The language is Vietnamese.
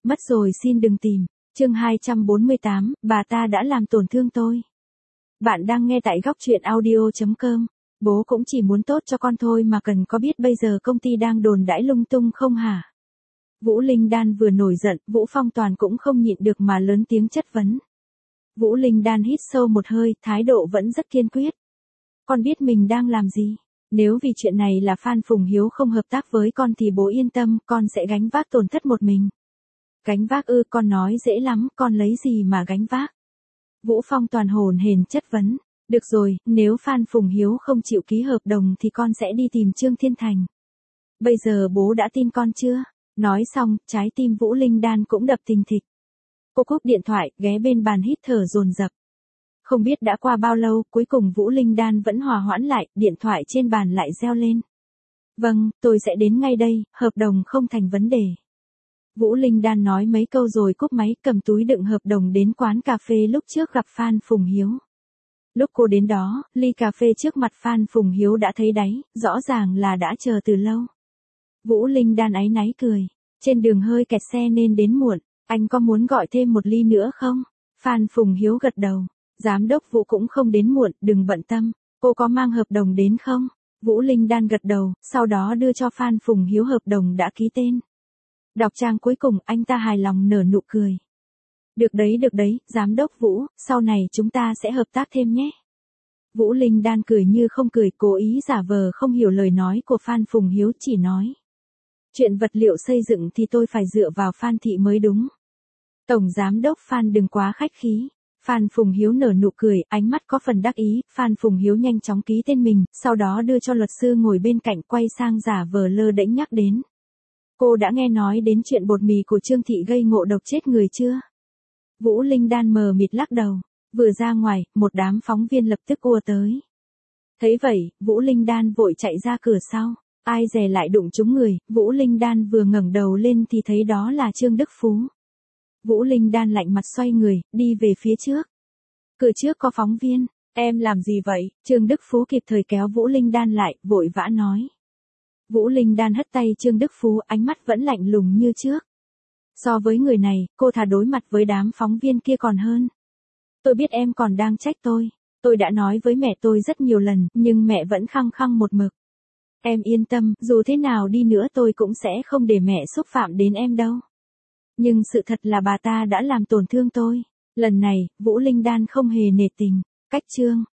Mất rồi xin đừng tìm. Chương 248, bà ta đã làm tổn thương tôi. Bạn đang nghe tại góc truyện audio.com. Bố cũng chỉ muốn tốt cho con thôi mà cần có biết bây giờ công ty đang đồn đãi lung tung không hả? Vũ Linh Đan vừa nổi giận, Vũ Phong Toàn cũng không nhịn được mà lớn tiếng chất vấn. Vũ Linh Đan hít sâu một hơi, thái độ vẫn rất kiên quyết. Con biết mình đang làm gì? Nếu vì chuyện này là Phan Phùng Hiếu không hợp tác với con thì bố yên tâm, con sẽ gánh vác tổn thất một mình. Gánh vác ư? Con nói dễ lắm, con lấy gì mà gánh vác? Vũ Phong Toàn hồn hển chất vấn. Được rồi, nếu Phan Phùng Hiếu không chịu ký hợp đồng thì con sẽ đi tìm Trương Thiên Thành. Bây giờ bố đã tin con chưa? Nói xong, trái tim Vũ Linh Đan cũng đập thình thịch. Cô cúp điện thoại, ghé bên bàn hít thở dồn dập. Không biết đã qua bao lâu, cuối cùng Vũ Linh Đan vẫn hòa hoãn lại, điện thoại trên bàn lại reo lên. Vâng, tôi sẽ đến ngay đây, hợp đồng không thành vấn đề. Vũ Linh Đan nói mấy câu rồi cúp máy, cầm túi đựng hợp đồng đến quán cà phê lúc trước gặp Phan Phùng Hiếu. Lúc cô đến đó, ly cà phê trước mặt Phan Phùng Hiếu đã thấy đáy, rõ ràng là đã chờ từ lâu. Vũ Linh Đan áy náy cười. Trên đường hơi kẹt xe nên đến muộn, anh có muốn gọi thêm một ly nữa không? Phan Phùng Hiếu gật đầu. Giám đốc Vũ cũng không đến muộn, đừng bận tâm. Cô có mang hợp đồng đến không? Vũ Linh Đan gật đầu, sau đó đưa cho Phan Phùng Hiếu hợp đồng đã ký tên. Đọc trang cuối cùng, anh ta hài lòng nở nụ cười. Được đấy, giám đốc Vũ, sau này chúng ta sẽ hợp tác thêm nhé. Vũ Linh Đan cười như không cười, cố ý giả vờ không hiểu lời nói của Phan Phùng Hiếu, chỉ nói. Chuyện vật liệu xây dựng thì tôi phải dựa vào Phan thị mới đúng. Tổng giám đốc Phan đừng quá khách khí. Phan Phùng Hiếu nở nụ cười, ánh mắt có phần đắc ý. Phan Phùng Hiếu nhanh chóng ký tên mình, sau đó đưa cho luật sư ngồi bên cạnh, quay sang giả vờ lơ đễnh nhắc đến. Cô đã nghe nói đến chuyện bột mì của Trương Thị gây ngộ độc chết người chưa? Vũ Linh Đan mờ mịt lắc đầu. Vừa ra ngoài, một đám phóng viên lập tức ùa tới. Thấy vậy, Vũ Linh Đan vội chạy ra cửa sau. Ai dè lại đụng trúng người, Vũ Linh Đan vừa ngẩng đầu lên thì thấy đó là Trương Đức Phú. Vũ Linh Đan lạnh mặt xoay người, đi về phía trước. Cửa trước có phóng viên. Em làm gì vậy? Trương Đức Phú kịp thời kéo Vũ Linh Đan lại, vội vã nói. Vũ Linh Đan hất tay Trương Đức Phú, ánh mắt vẫn lạnh lùng như trước. So với người này, cô thà đối mặt với đám phóng viên kia còn hơn. Tôi biết em còn đang trách tôi. Tôi đã nói với mẹ tôi rất nhiều lần, nhưng mẹ vẫn khăng khăng một mực. Em yên tâm, dù thế nào đi nữa tôi cũng sẽ không để mẹ xúc phạm đến em đâu. Nhưng sự thật là bà ta đã làm tổn thương tôi. Lần này, Vũ Linh Đan không hề nể tình. Cách chương